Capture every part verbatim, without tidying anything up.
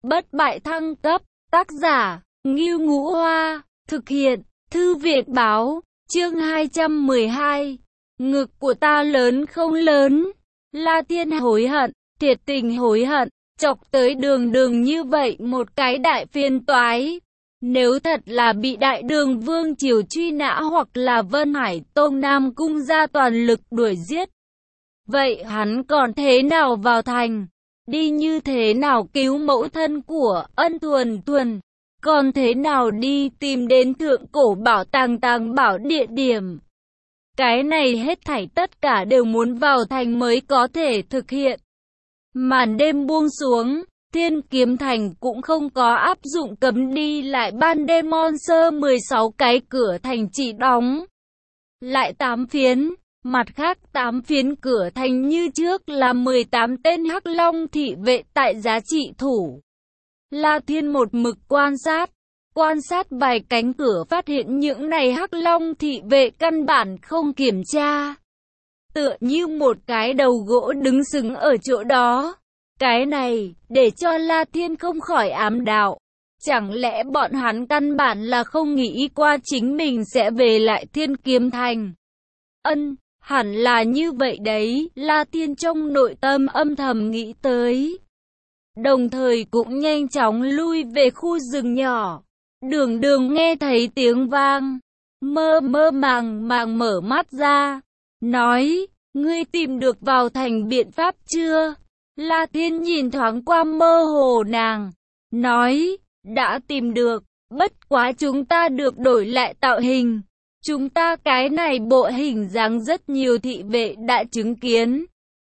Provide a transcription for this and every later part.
bất bại thăng cấp, tác giả, Ngưu Ngũ Hoa, thực hiện, Thư viện báo, chương hai trăm mười hai. Ngực của ta lớn không lớn? La Thiên hối hận, thiệt tình hối hận, chọc tới Đường Đường như vậy một cái đại phiền toái. Nếu thật là bị Đại Đường Vương Triều truy nã hoặc là Vân Hải Tông Nam Cung ra toàn lực đuổi giết, vậy hắn còn thế nào vào thành? Đi như thế nào cứu mẫu thân của Ân Thuần Thuần? Còn thế nào đi tìm đến thượng cổ bảo tàng tàng bảo địa điểm? Cái này hết thảy tất cả đều muốn vào thành mới có thể thực hiện. Màn đêm buông xuống, Thiên Kiếm Thành cũng không có áp dụng cấm đi lại ban đêm, mon sơ mười sáu cái cửa thành chỉ đóng lại tám phiến, mặt khác tám phiến cửa thành như trước là mười tám tên Hắc Long thị vệ tại giá trị thủ. La Thiên một mực quan sát, quan sát vài cánh cửa, phát hiện những này Hắc Long thị vệ căn bản không kiểm tra, tựa như một cái đầu gỗ đứng sừng ở chỗ đó. Cái này, để cho La Thiên không khỏi ám đạo. Chẳng lẽ bọn hắn căn bản là không nghĩ qua chính mình sẽ về lại Thiên Kiếm Thành? Ân, hẳn là như vậy đấy, La Thiên trong nội tâm âm thầm nghĩ tới. Đồng thời cũng nhanh chóng lui về khu rừng nhỏ. Đường Đường nghe thấy tiếng vang, mơ mơ màng màng mở mắt ra, nói, ngươi tìm được vào thành biện pháp chưa? La Thiên nhìn thoáng qua mơ hồ nàng, nói, đã tìm được, bất quá chúng ta được đổi lại tạo hình. Chúng ta cái này bộ hình dáng rất nhiều thị vệ đã chứng kiến.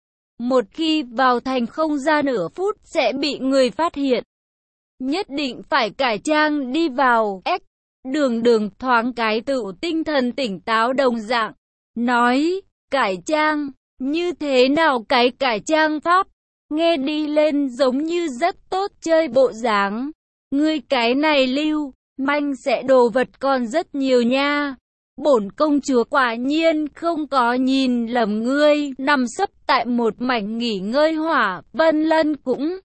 Một khi vào thành không ra nửa phút sẽ bị người phát hiện. Nhất định phải cải trang đi vào. Ếch, Đường Đường thoáng cái tự tinh thần tỉnh táo đồng dạng, nói, cải trang, như thế nào cái cải trang pháp? Nghe đi lên giống như rất tốt chơi bộ dáng. Ngươi cái này lưu manh sẽ đồ vật còn rất nhiều nha. Bổn công chúa quả nhiên không có nhìn lầm ngươi. Nằm sấp tại một mảnh nghỉ ngơi, Hỏa Vân Lân cũng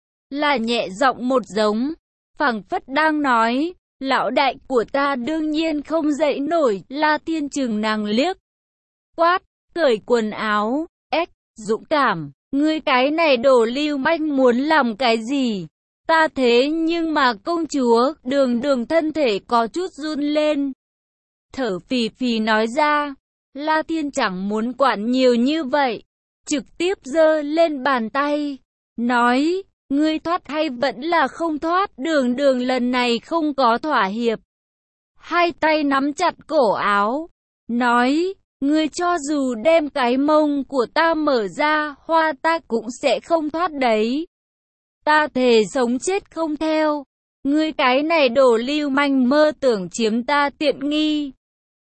là nhẹ giọng một giống, phảng phất đang nói, lão đại của ta đương nhiên không dậy nổi. La Thiên chừng nàng liếc, quát, cởi quần áo. Ếch, dũng cảm, ngươi cái này đồ lưu manh muốn làm cái gì? Ta thế nhưng mà công chúa. Đường Đường thân thể có chút run lên, thở phì phì nói ra. La Thiên chẳng muốn quản nhiều như vậy, trực tiếp giơ lên bàn tay, nói, ngươi thoát hay vẫn là không thoát? Đường Đường lần này không có thỏa hiệp, hai tay nắm chặt cổ áo, nói, ngươi cho dù đem cái mông của ta mở ra, hoa ta cũng sẽ không thoát đấy. Ta thề sống chết không theo. Ngươi cái này đồ lưu manh mơ tưởng chiếm ta tiện nghi.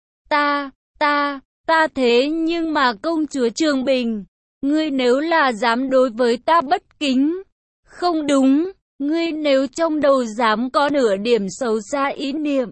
Ta, ta, ta thế nhưng mà công chúa Trường Bình, ngươi nếu là dám đối với ta bất kính. Không đúng, ngươi nếu trong đầu dám có nửa điểm xấu xa ý niệm,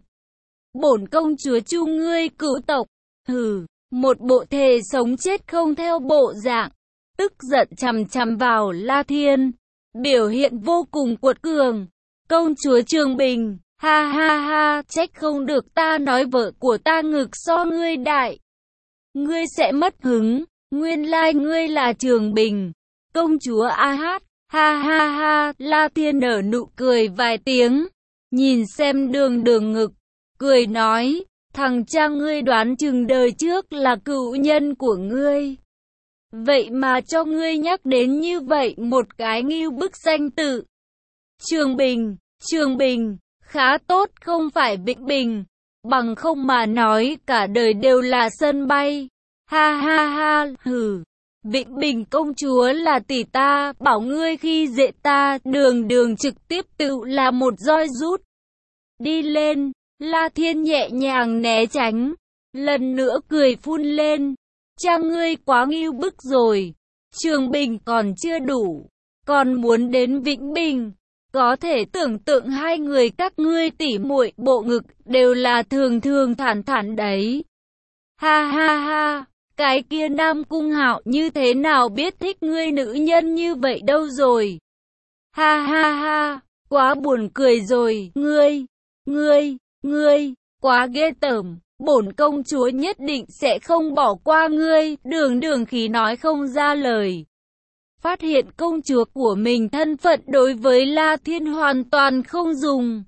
bổn công chúa chu ngươi cửu tộc. Hừ, một bộ thề sống chết không theo bộ dạng, tức giận chằm chằm vào La Thiên, biểu hiện vô cùng cuột cường. Công chúa Trường Bình, ha ha ha, trách không được ta nói vợ của ta ngực so ngươi đại. Ngươi sẽ mất hứng, nguyên lai like ngươi là Trường Bình. Công chúa a hát, ha ha ha. La Thiên nở nụ cười vài tiếng, nhìn xem Đường Đường ngực, cười nói, thằng cha ngươi đoán chừng đời trước là cựu nhân của ngươi. Vậy mà cho ngươi nhắc đến như vậy một cái ngưu bức danh tự. Trường Bình, Trường Bình, khá tốt không phải Vĩnh Bình, bằng không mà nói cả đời đều là sân bay. Ha ha ha, hừ, Vĩnh Bình công chúa là tỷ ta, bảo ngươi khi dễ ta. Đường Đường trực tiếp tự là một roi rút đi lên. La Thiên nhẹ nhàng né tránh, lần nữa cười phun lên, cha ngươi quá ngưu bức rồi. Trường Bình còn chưa đủ, còn muốn đến Vĩnh Bình. Có thể tưởng tượng hai người các ngươi tỉ muội bộ ngực đều là thường thường thản thản đấy. Ha ha ha, cái kia Nam Cung Hạo như thế nào biết thích ngươi nữ nhân như vậy đâu rồi. Ha ha ha, quá buồn cười rồi, ngươi, ngươi, ngươi, quá ghê tởm, bổn công chúa nhất định sẽ không bỏ qua ngươi, Đường Đường khí nói không ra lời. Phát hiện công chúa của mình thân phận đối với La Thiên hoàn toàn không dùng.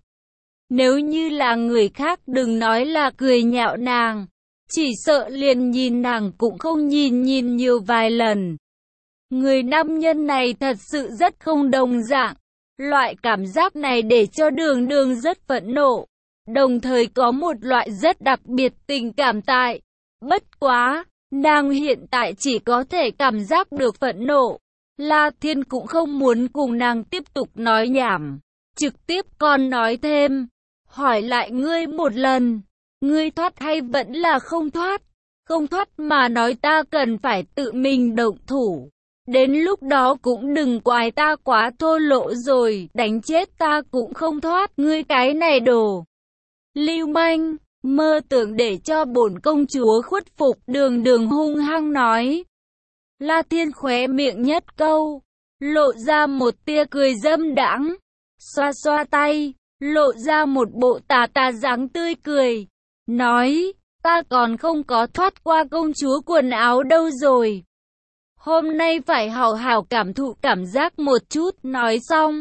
Nếu như là người khác đừng nói là cười nhạo nàng, chỉ sợ liền nhìn nàng cũng không nhìn nhìn nhiều vài lần. Người nam nhân này thật sự rất không đồng dạng. Loại cảm giác này để cho Đường Đường rất phẫn nộ, đồng thời có một loại rất đặc biệt tình cảm tại. Bất quá, nàng hiện tại chỉ có thể cảm giác được phẫn nộ. La Thiên cũng không muốn cùng nàng tiếp tục nói nhảm, trực tiếp còn nói thêm, hỏi lại ngươi một lần, ngươi thoát hay vẫn là không thoát? Không thoát mà nói ta cần phải tự mình động thủ. Đến lúc đó cũng đừng quái ta quá thô lỗ rồi, đánh chết ta cũng không thoát, ngươi cái này đồ lưu manh, mơ tưởng để cho bổn công chúa khuất phục, Đường Đường hung hăng nói. La Thiên khóe miệng nhất câu, lộ ra một tia cười dâm đãng, xoa xoa tay, lộ ra một bộ tà tà dáng tươi cười, nói, ta còn không có thoát qua công chúa quần áo đâu rồi. Hôm nay phải hào hào cảm thụ cảm giác một chút, nói xong.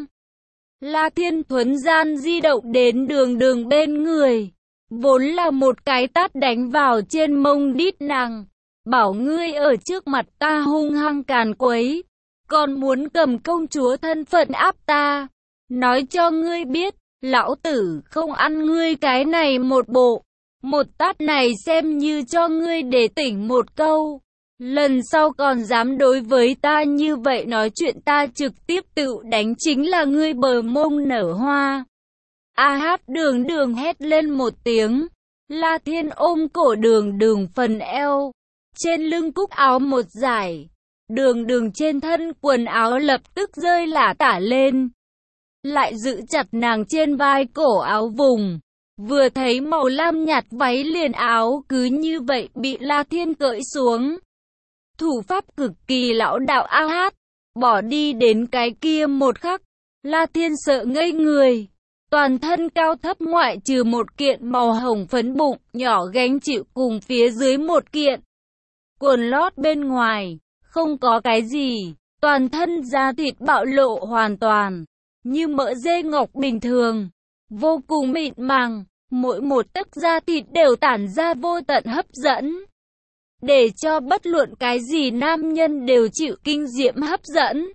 La Thiên thuấn gian di động đến Đường Đường bên người, vốn là một cái tát đánh vào trên mông đít nàng, bảo ngươi ở trước mặt ta hung hăng càn quấy, còn muốn cầm công chúa thân phận áp ta, nói cho ngươi biết, lão tử không ăn ngươi cái này một bộ, một tát này xem như cho ngươi để tỉnh một câu. Lần sau còn dám đối với ta như vậy nói chuyện ta trực tiếp tự đánh chính là ngươi bờ mông nở hoa. A hát Đường Đường hét lên một tiếng. La Thiên ôm cổ Đường Đường phần eo. Trên lưng cúc áo một dải. Đường Đường trên thân quần áo lập tức rơi lả tả lên. Lại giữ chặt nàng trên vai cổ áo vùng. Vừa thấy màu lam nhạt váy liền áo cứ như vậy bị La Thiên cởi xuống. Thủ pháp cực kỳ lão đạo A hát, bỏ đi đến cái kia một khắc, La Thiên sợ ngây người, toàn thân cao thấp ngoại trừ một kiện màu hồng phấn bụng nhỏ gánh chịu cùng phía dưới một kiện quần lót bên ngoài, không có cái gì, toàn thân da thịt bạo lộ hoàn toàn, như mỡ dê ngọc bình thường, vô cùng mịn màng, mỗi một tấc da thịt đều tản ra vô tận hấp dẫn. Để cho bất luận cái gì nam nhân đều chịu kinh diễm hấp dẫn.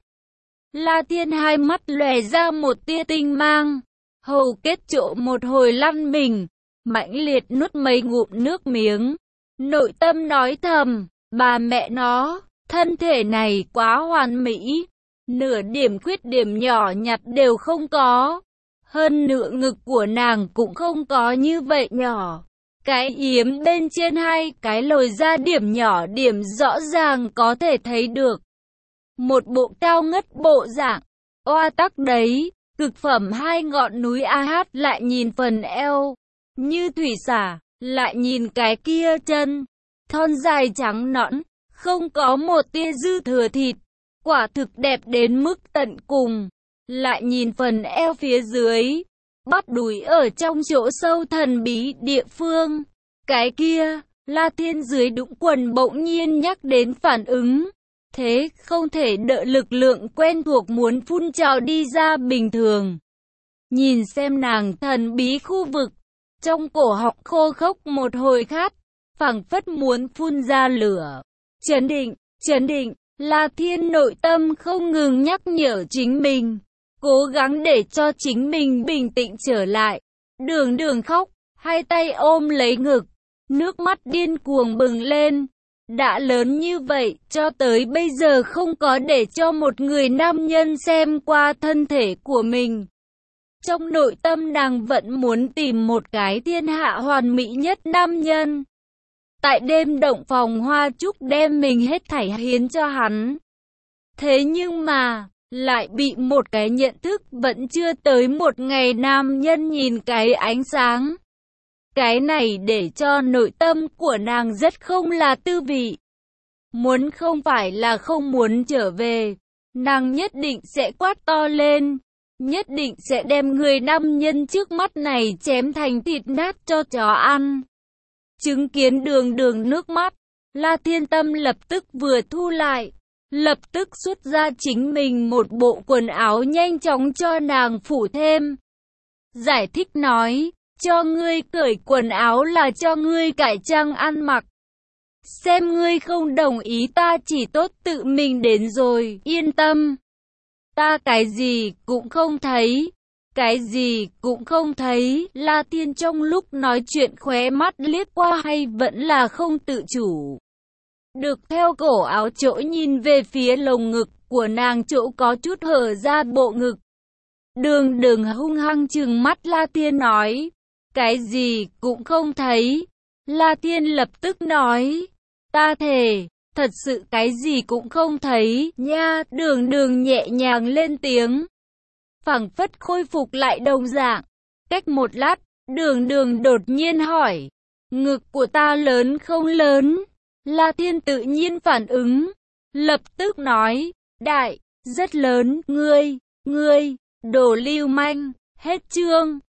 La Thiên hai mắt lòe ra một tia tinh mang, hầu kết chỗ một hồi lăn mình, mãnh liệt nuốt mấy ngụm nước miếng. Nội tâm nói thầm, bà mẹ nó, thân thể này quá hoàn mỹ, nửa điểm khuyết điểm nhỏ nhặt đều không có. Hơn nửa ngực của nàng cũng không có như vậy nhỏ. Cái yếm bên trên hai cái lồi ra điểm nhỏ điểm rõ ràng có thể thấy được. Một bộ cao ngất bộ dạng, oa tắc đấy, cực phẩm hai ngọn núi A hát lại nhìn phần eo, như thủy xả, lại nhìn cái kia chân, thon dài trắng nõn, không có một tia dư thừa thịt, quả thực đẹp đến mức tận cùng, lại nhìn phần eo phía dưới. Bắp đùi ở trong chỗ sâu thần bí địa phương. Cái kia, La Thiên dưới đũng quần bỗng nhiên nhắc đến phản ứng. Thế không thể đợi lực lượng quen thuộc muốn phun trào đi ra bình thường. Nhìn xem nàng thần bí khu vực. Trong cổ họng khô khốc một hồi khát. Phảng phất muốn phun ra lửa. Chấn định, chấn định, La Thiên nội tâm không ngừng nhắc nhở chính mình. Cố gắng để cho chính mình bình tĩnh trở lại. Đường Đường khóc, hai tay ôm lấy ngực, nước mắt điên cuồng bừng lên. Đã lớn như vậy, cho tới bây giờ không có để cho một người nam nhân xem qua thân thể của mình. Trong nội tâm nàng vẫn muốn tìm một cái thiên hạ hoàn mỹ nhất nam nhân. Tại đêm động phòng hoa trúc đem mình hết thảy hiến cho hắn. Thế nhưng mà lại bị một cái nhận thức vẫn chưa tới một ngày nam nhân nhìn cái ánh sáng. Cái này để cho nội tâm của nàng rất không là tư vị. Muốn không phải là không muốn trở về, nàng nhất định sẽ quát to lên. nhất định sẽ đem người nam nhân trước mắt này chém thành thịt nát cho chó ăn. Chứng kiến Đường Đường nước mắt, La Thiên Tâm lập tức vừa thu lại, lập tức xuất ra chính mình một bộ quần áo nhanh chóng cho nàng phủ thêm. Giải thích nói, cho ngươi cởi quần áo là cho ngươi cải trang ăn mặc. Xem ngươi không đồng ý ta chỉ tốt tự mình đến rồi, yên tâm. Ta cái gì cũng không thấy, cái gì cũng không thấy. La Thiên trong lúc nói chuyện khóe mắt liếc qua hay vẫn là không tự chủ được theo cổ áo chỗ nhìn về phía lồng ngực của nàng chỗ có chút hở ra bộ ngực. Đường Đường hung hăng trừng mắt La Thiên nói, cái gì cũng không thấy. La Thiên lập tức nói, ta thề, thật sự cái gì cũng không thấy nha. Đường Đường nhẹ nhàng lên tiếng, phảng phất khôi phục lại đồng dạng. Cách một lát, Đường Đường đột nhiên hỏi, ngực của ta lớn không lớn? La Thiên tự nhiên phản ứng, lập tức nói, đại, rất lớn. Ngươi, ngươi, đồ lưu manh. Hết chương.